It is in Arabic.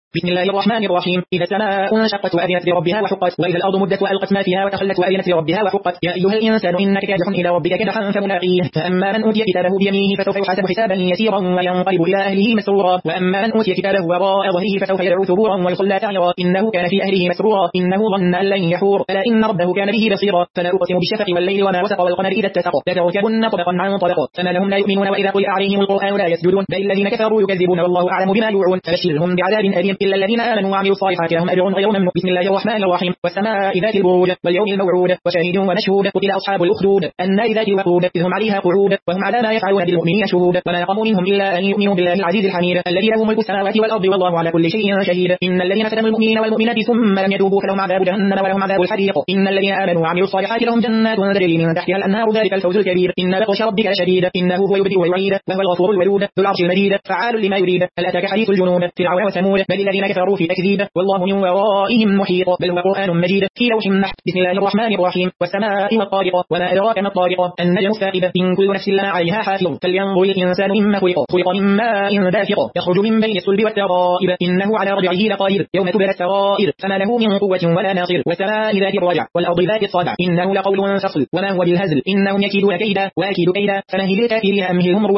بسم الله الرحمن الرحيم. إذا السماء انشقت وأذنت لربها وحقت، وإذا الأرض مدت وألقت ما فيها وتخلت وأذنت لربها وحقت. يا أيها الإنسان إنك كادح إلى ربك كدحا فملاقيه. فأما من أوتي كتابه بيمينه فسوف يحاسب حسابا يسيرا وينقلب إلى أهله مسرورا، وأما من أوتي كتابه وراء ظهره فسوف يدعو ثبورا ويصلى سعيرا، إنه كان في أهله مسرورا، إنه ظن أن لن يحور، ألا إن ربه كان به بصيرا. فلا أقسم بالشفق والليل وما وسق والقمر إذا اتسق، لتركبن طبقا عن طبق، فما لهم لا يؤمنون وإذا قرئ عليهم القرآن لا يسجدون، بل الذين كفروا يكذبون والله أعلم بما يوعون، فبشرهم بعذاب أليم إلا الذين آمنوا وعملوا الصالحات لهم أجر غير ممنون. بسم الله الرحمن الرحيم. والسماء ذات البروج واليوم الموعود وشاهد ومشهود. قتل أصحاب الأخدود النار ذات الوقود إذ هم عليها قعود وهم على ما يفعلون بالمؤمنين شهود، وما نقموا منهم إلا أن يؤمنوا بالله العزيز الحميد الذي له ملك السماوات والأرض والله على كل شيء شهيد. إن الذين فتنوا المؤمنين والمؤمنات ثم لم يتوبوا فلهم عذاب جهنم ولهم عذاب الحريق. إن الذين آمنوا وعملوا الصالحات لهم جنات تجري من تحتها الأنهار ذلك الفوز الكبير. إن بطش ربك لشديد إنه هو يبدئ ويعيد وهو الغفور الودود ذو العرش المجيد فعال لما يريد. هل أتاك حديث الجنود فرعون وثمود بل الذين كفروا في تكذيب والله من ورائهم محيط بل هو قرآن مجيد في لوح محفوظ. بسم الله الرحمن الرحيم. والسماء والطارق وما أدراك ما الطارق النجم الثاقب إن كل نفس لما عليها حافظ فلينظر الإنسان مما خلق من ماء دافق يخرج من بين الصلب والترائب إنه على رجعه لقادر يوم تبلى السرائر فما له من قوة ولا ناصر. والسماء ذات الرجع والأرض ذات الصدع إنه لقول فصل وما هو بالهزل إنهم يكيدون كيدا وأكيد كيدا فمهل الكافرين أمهلهم رويدا.